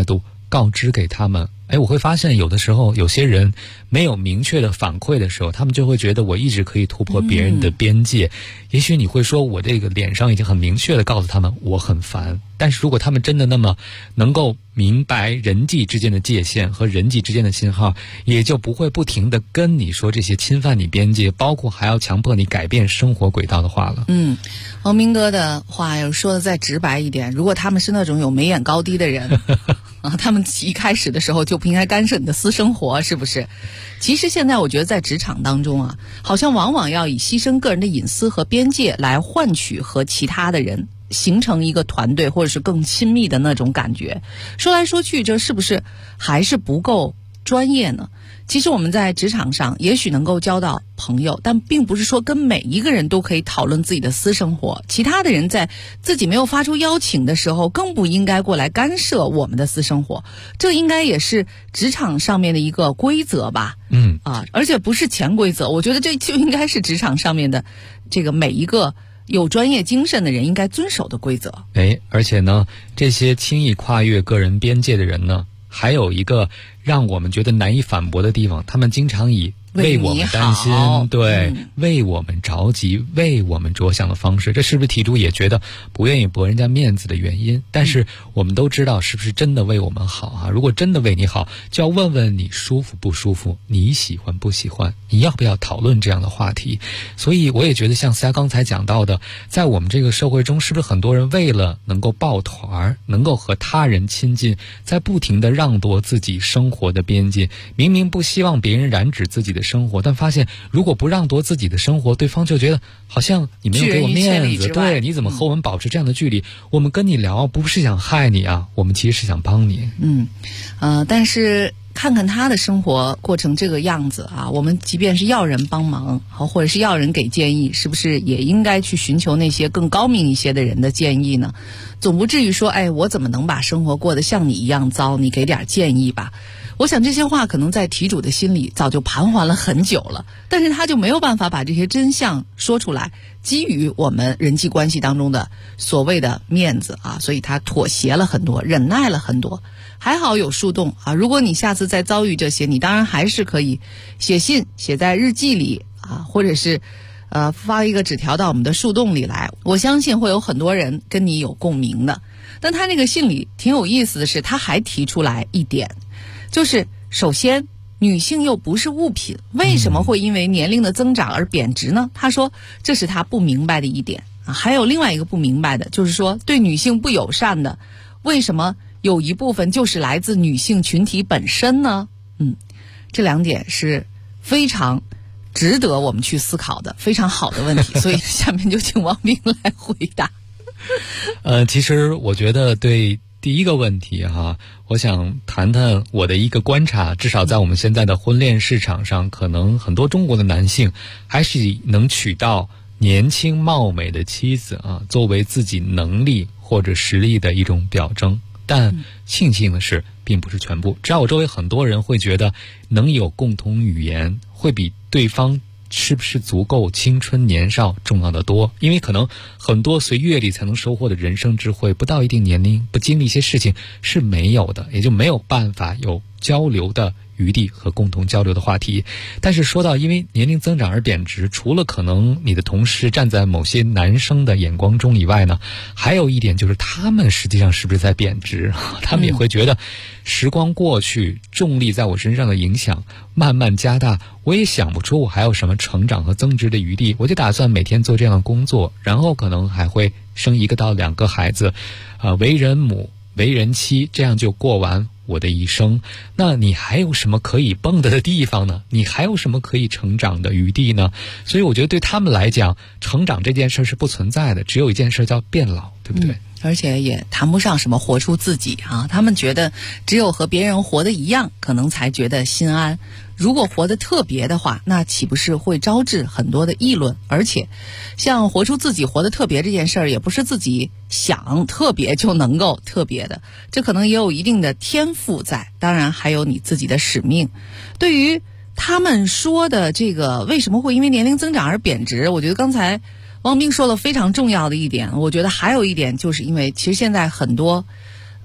告知给他们。我会发现有的时候有些人没有明确的反馈的时候，他们就会觉得我一直可以突破别人的边界。也许你会说我这个脸上已经很明确的告诉他们我很烦，但是如果他们真的那么能够明白人际之间的界限和人际之间的信号，也就不会不停的跟你说这些侵犯你边界，包括还要强迫你改变生活轨道的话了。 王明哥的话要说的再直白一点，如果他们是那种有眉眼高低的人他们一开始的时候就不应该干涉你的私生活，是不是？其实现在我觉得在职场当中啊，好像往往要以牺牲个人的隐私和边界来换取和其他的人形成一个团队或者是更亲密的那种感觉。说来说去，这是不是还是不够专业呢？其实我们在职场上也许能够交到朋友，但并不是说跟每一个人都可以讨论自己的私生活。其他的人在自己没有发出邀请的时候，更不应该过来干涉我们的私生活。这应该也是职场上面的一个规则吧。而且不是潜规则，我觉得这就应该是职场上面的这个每一个有专业精神的人应该遵守的规则。 而且呢，这些轻易跨越个人边界的人呢，还有一个让我们觉得难以反驳的地方，他们经常以为我们担心，对，为我们着急，为我们着想的方式，这是不是题主也觉得不愿意驳人家面子的原因？但是我们都知道是不是真的为我们好啊？如果真的为你好，就要问问你舒服不舒服，你喜欢不喜欢，你要不要讨论这样的话题。所以我也觉得像思佳刚才讲到的，在我们这个社会中，是不是很多人为了能够抱团，能够和他人亲近，在不停地让夺自己生活的边界，明明不希望别人染指自己的生活，但发现如果不让夺自己的生活，对方就觉得好像你没有给我面子，对，你怎么和我们保持这样的距离？我们跟你聊不是想害你啊，我们其实是想帮你。 但是看看他的生活过成这个样子啊，我们即便是要人帮忙或者是要人给建议，是不是也应该去寻求那些更高明一些的人的建议呢？总不至于说我怎么能把生活过得像你一样糟，你给点建议吧。我想这些话可能在题主的心里早就盘桓了很久了，但是他就没有办法把这些真相说出来，基于我们人际关系当中的所谓的面子啊，所以他妥协了很多，忍耐了很多。还好有树洞啊，如果你下次再遭遇这些，你当然还是可以写信写在日记里啊，或者是发一个纸条到我们的树洞里来，我相信会有很多人跟你有共鸣的。但他那个信里挺有意思的是，他还提出来一点，就是首先女性又不是物品，为什么会因为年龄的增长而贬值呢？他说这是他不明白的一点啊。还有另外一个不明白的就是说，对女性不友善的，为什么有一部分就是来自女性群体本身呢？这两点是非常值得我们去思考的，非常好的问题。所以下面就请王斌来回答。 其实我觉得对第一个问题我想谈谈我的一个观察，至少在我们现在的婚恋市场上，可能很多中国的男性还是能娶到年轻貌美的妻子作为自己能力或者实力的一种表征。但庆幸的是并不是全部，只要我周围很多人会觉得能有共同语言会比对方是不是足够青春年少重要的多。因为可能很多随阅历才能收获的人生智慧，不到一定年龄不经历一些事情是没有的，也就没有办法有交流的余地和共同交流的话题。但是说到因为年龄增长而贬值，除了可能你的同事站在某些男生的眼光中以外呢，还有一点就是他们实际上是不是在贬值？他们也会觉得时光过去，重力在我身上的影响慢慢加大，我也想不出我还有什么成长和增值的余地，我就打算每天做这样的工作，然后可能还会生1个到2个孩子，为人母为人妻，这样就过完我的一生。那你还有什么可以蹦跶的地方呢？你还有什么可以成长的余地呢？所以我觉得对他们来讲，成长这件事是不存在的，只有一件事叫变老，对不对？ 而且也谈不上什么活出自己他们觉得只有和别人活得一样，可能才觉得心安。如果活得特别的话，那岂不是会招致很多的议论？而且像活出自己活得特别这件事儿，也不是自己想特别就能够特别的，这可能也有一定的天赋在，当然还有你自己的使命。对于他们说的这个为什么会因为年龄增长而贬值，我觉得刚才汪斌说了非常重要的一点。我觉得还有一点就是因为其实现在很多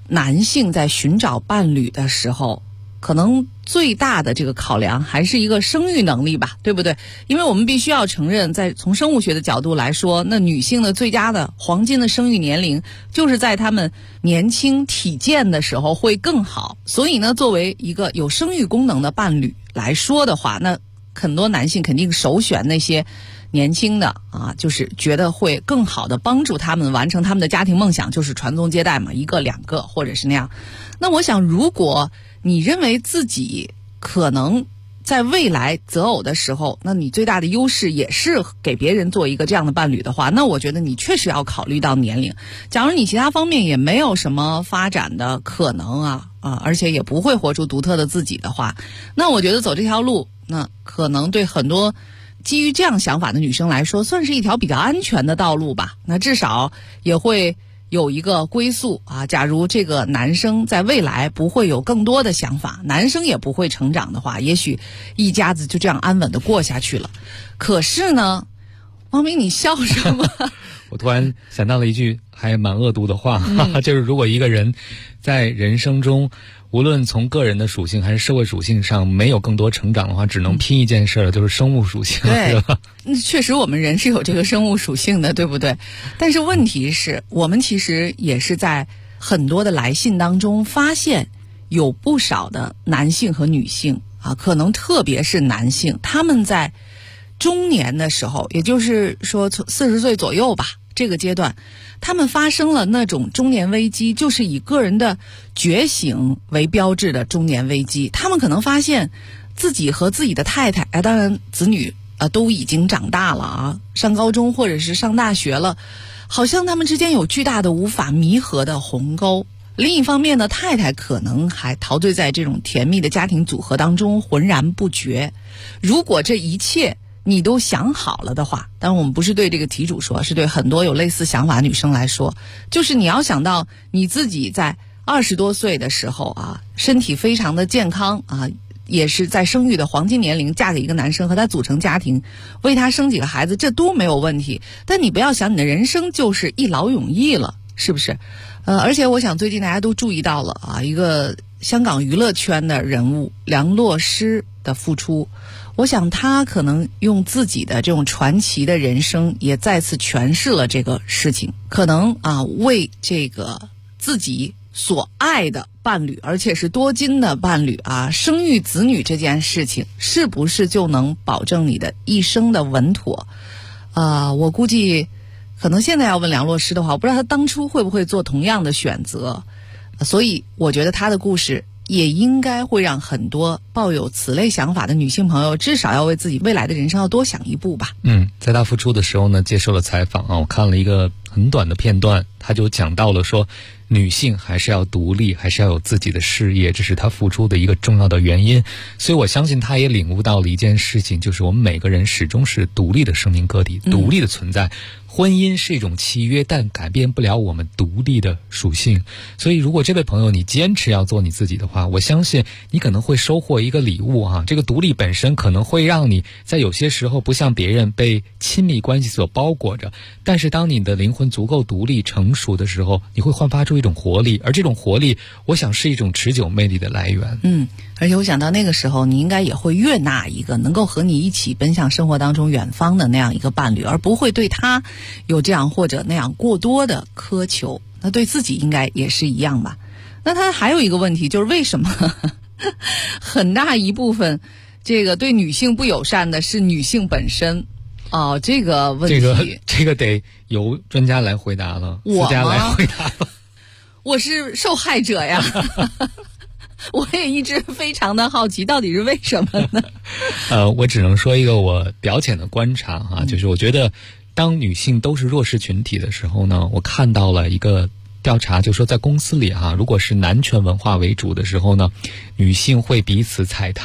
男性在寻找伴侣的时候，可能最大的这个考量还是一个生育能力吧，对不对？因为我们必须要承认，从生物学的角度来说，那女性的最佳的黄金的生育年龄就是在她们年轻体健的时候会更好。所以呢，作为一个有生育功能的伴侣来说的话，那很多男性肯定首选那些年轻的啊，就是觉得会更好的帮助他们完成他们的家庭梦想，就是传宗接代嘛，一个两个或者是那样。那我想，如果你认为自己可能在未来择偶的时候，那你最大的优势也是给别人做一个这样的伴侣的话，那我觉得你确实要考虑到年龄。假如你其他方面也没有什么发展的可能而且也不会活出独特的自己的话，那我觉得走这条路，那可能对很多基于这样想法的女生来说，算是一条比较安全的道路吧。那至少也会有一个归宿啊。假如这个男生在未来不会有更多的想法，男生也不会成长的话，也许一家子就这样安稳的过下去了。可是呢，王明，你笑什么？ 我突然想到了一句还蛮恶毒的话，就是如果一个人在人生中无论从个人的属性还是社会属性上没有更多成长的话，只能拼一件事了，就是生物属性。 对，确实我们人是有这个生物属性的，对不对？但是问题是，我们其实也是在很多的来信当中发现，有不少的男性和女性啊，可能特别是男性，他们在中年的时候，也就是说从40岁左右吧，这个阶段，他们发生了那种中年危机，就是以个人的觉醒为标志的中年危机。他们可能发现自己和自己的太太，当然子女都已经长大了上高中或者是上大学了，好像他们之间有巨大的无法弥合的鸿沟。另一方面呢，太太可能还陶醉在这种甜蜜的家庭组合当中，浑然不觉。如果这一切你都想好了的话，当然我们不是对这个题主说，是对很多有类似想法的女生来说，就是你要想到你自己在20多岁的时候身体非常的健康也是在生育的黄金年龄，嫁给一个男生，和他组成家庭，为他生几个孩子，这都没有问题。但你不要想你的人生就是一劳永逸了，是不是？而且我想最近大家都注意到了一个香港娱乐圈的人物梁洛施的复出。我想他可能用自己的这种传奇的人生也再次诠释了这个事情，可能为这个自己所爱的伴侣，而且是多金的伴侣生育子女这件事情，是不是就能保证你的一生的稳妥？我估计可能现在要问梁洛施的话，我不知道他当初会不会做同样的选择。所以我觉得他的故事也应该会让很多抱有此类想法的女性朋友，至少要为自己未来的人生要多想一步吧。 在他复出的时候呢，接受了采访我看了一个很短的片段，他就讲到了说，女性还是要独立，还是要有自己的事业，这是他复出的一个重要的原因。所以我相信他也领悟到了一件事情，就是我们每个人始终是独立的生命个体，独立的存在。婚姻是一种契约，但改变不了我们独立的属性。所以如果这位朋友你坚持要做你自己的话，我相信你可能会收获一个礼物这个独立本身可能会让你在有些时候不像别人被亲密关系所包裹着，但是当你的灵魂足够独立成熟的时候，你会焕发出一种活力，而这种活力我想是一种持久魅力的来源。 而且我想到那个时候你应该也会悦纳一个能够和你一起奔向生活当中远方的那样一个伴侣，而不会对他有这样或者那样过多的苛求。那对自己应该也是一样吧。那他还有一个问题，就是为什么很大一部分这个对女性不友善的是女性本身？这个问题这个得由专家来回答了，私家来回答了。 我是受害者呀。我也一直非常的好奇，到底是为什么呢？ 我只能说一个我表浅的观察就是我觉得当女性都是弱势群体的时候呢，我看到了一个调查，就是说在公司里如果是男权文化为主的时候呢，女性会彼此踩踏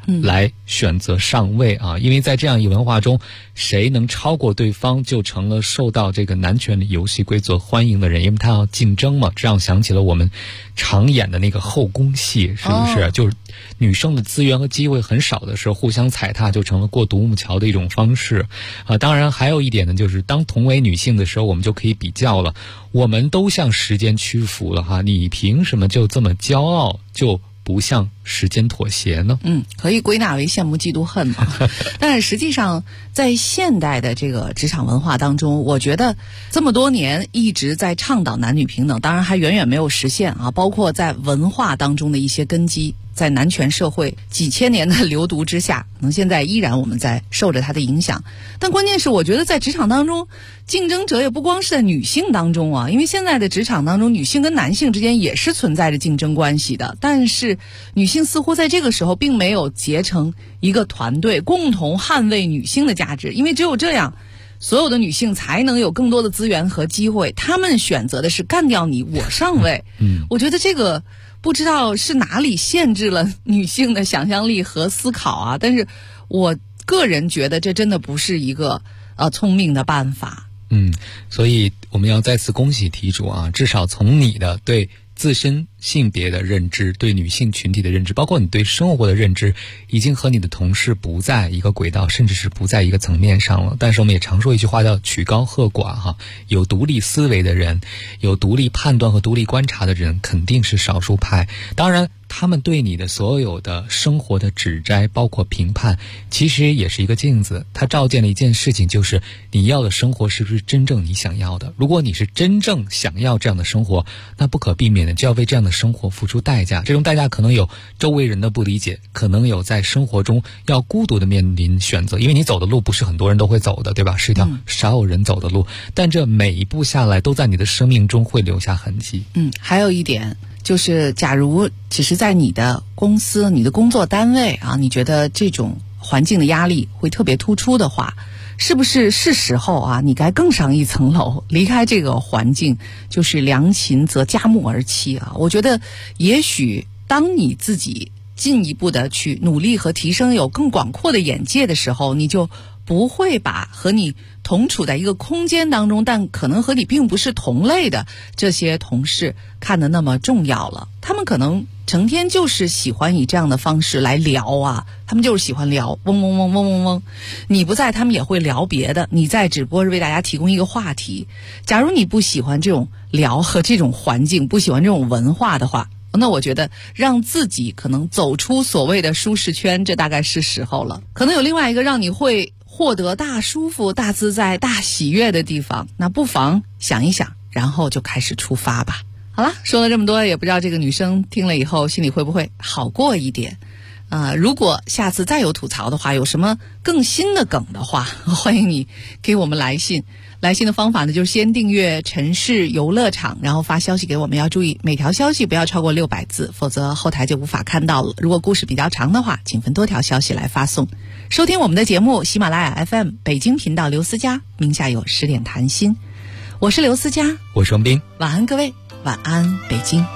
来选择上位啊，因为在这样一个文化中，谁能超过对方就成了受到这个男权的游戏规则欢迎的人，因为他要竞争嘛。这样想起了我们常演的那个后宫戏，是不是？就是女生的资源和机会很少的时候，互相踩踏就成了过独木桥的一种方式啊。当然还有一点呢，就是当同为女性的时候，我们就可以比较了，我们都向时间屈服了哈，你凭什么就这么骄傲，就不向时间妥协呢？ 可以归纳为羡慕嫉妒恨嘛。但是实际上在现代的这个职场文化当中，我觉得这么多年一直在倡导男女平等，当然还远远没有实现啊，包括在文化当中的一些根基，在男权社会几千年的流毒之下，可能现在依然我们在受着它的影响。但关键是我觉得在职场当中，竞争者也不光是在女性当中啊，因为现在的职场当中，女性跟男性之间也是存在着竞争关系的，但是女性似乎在这个时候并没有结成一个团队，共同捍卫女性的价值，因为只有这样，所有的女性才能有更多的资源和机会，她们选择的是干掉你，我上位。我觉得这个不知道是哪里限制了女性的想象力和思考啊，但是我个人觉得这真的不是一个聪明的办法。 所以我们要再次恭喜题主啊，至少从你的对自身性别的认知，对女性群体的认知，包括你对生活的认知，已经和你的同事不在一个轨道，甚至是不在一个层面上了。但是我们也常说一句话叫曲高和寡哈，有独立思维的人，有独立判断和独立观察的人肯定是少数派。当然他们对你的所有的生活的指摘包括评判，其实也是一个镜子，它照见了一件事情，就是你要的生活是不是真正你想要的。如果你是真正想要这样的生活，那不可避免的就要为这样的生活付出代价，这种代价可能有周围人的不理解，可能有在生活中要孤独的面临选择，因为你走的路不是很多人都会走的，对吧？是一条少有人走的路，但这每一步下来都在你的生命中会留下痕迹。 还有一点就是假如只是在你的公司你的工作单位啊，你觉得这种环境的压力会特别突出的话，是不是时候啊你该更上一层楼，离开这个环境，就是良禽择佳木而栖啊。我觉得也许当你自己进一步的去努力和提升，有更广阔的眼界的时候，你就不会把和你同处在一个空间当中但可能和你并不是同类的这些同事看得那么重要了。他们可能成天就是喜欢以这样的方式来聊啊，他们就是喜欢聊，嗡嗡嗡嗡嗡嗡。你不在，他们也会聊别的，你在只不过是为大家提供一个话题。假如你不喜欢这种聊和这种环境，不喜欢这种文化的话，那我觉得让自己可能走出所谓的舒适圈，这大概是时候了。可能有另外一个让你会获得大舒服、大自在、大喜悦的地方，那不妨想一想，然后就开始出发吧。好了，说了这么多，也不知道这个女生听了以后心里会不会好过一点。如果下次再有吐槽的话，有什么更新的梗的话，欢迎你给我们来信。来信的方法呢，就是先订阅城市游乐场，然后发消息给我们，要注意每条消息不要超过600字，否则后台就无法看到了。如果故事比较长的话，请分多条消息来发送。收听我们的节目，喜马拉雅 FM 北京频道刘思佳，名下有10点谈心，我是刘思佳， 我是王斌， 晚安各位，晚安北京。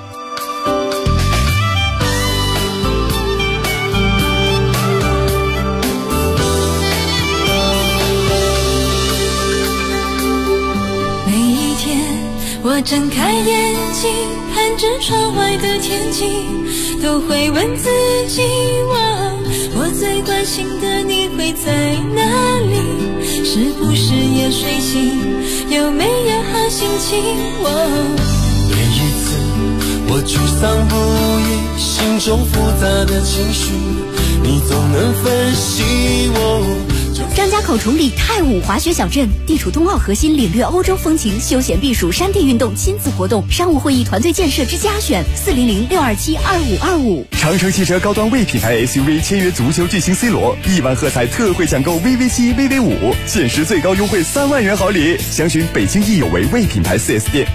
我睁开眼睛，看着窗外的天气，都会问自己，我最关心的你会在哪里？是不是也睡醒？有没有好心情？ 每一次我沮丧不已，心中复杂的情绪，你总能分析我。 张家口崇礼太武滑雪小镇，地处冬奥核心，领略欧洲风情，休闲避暑，山地运动，亲子活动，商务会议，团队建设之家选，400-627-2525。 长城汽车高端 V 品牌 SUV 签约足球巨星 C 罗，1万喝彩特惠抢购 VV7、VV5，限时最高优惠3万元好礼。详询北京易有为 V 品牌 4S 店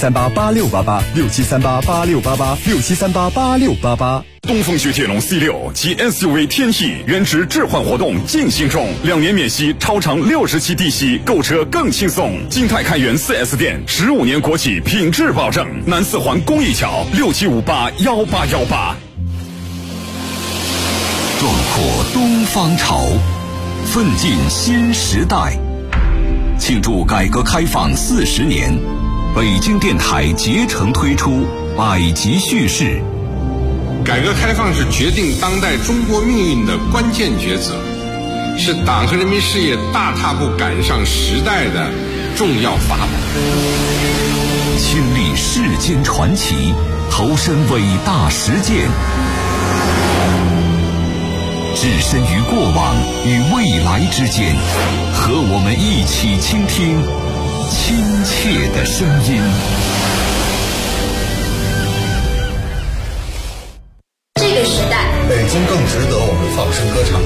，67388688，67388688，67388688。 东风雪铁龙 C6 及 SUV 天翼原值置换活动进行中，2年免息，超长60期低息，购车更轻松。金泰开源 4S 店，15年国企品质保证。南四环公益桥，67581818。 壮阔东方潮，奋进新时代。庆祝改革开放40年，北京电台竭诚推出百集叙事。 改革开放是决定当代中国命运的关键抉择，是党和人民事业大踏步赶上时代的重要法宝。 亲历世间传奇，投身伟大实践，置身于过往与未来之间，和我们一起倾听亲切的声音。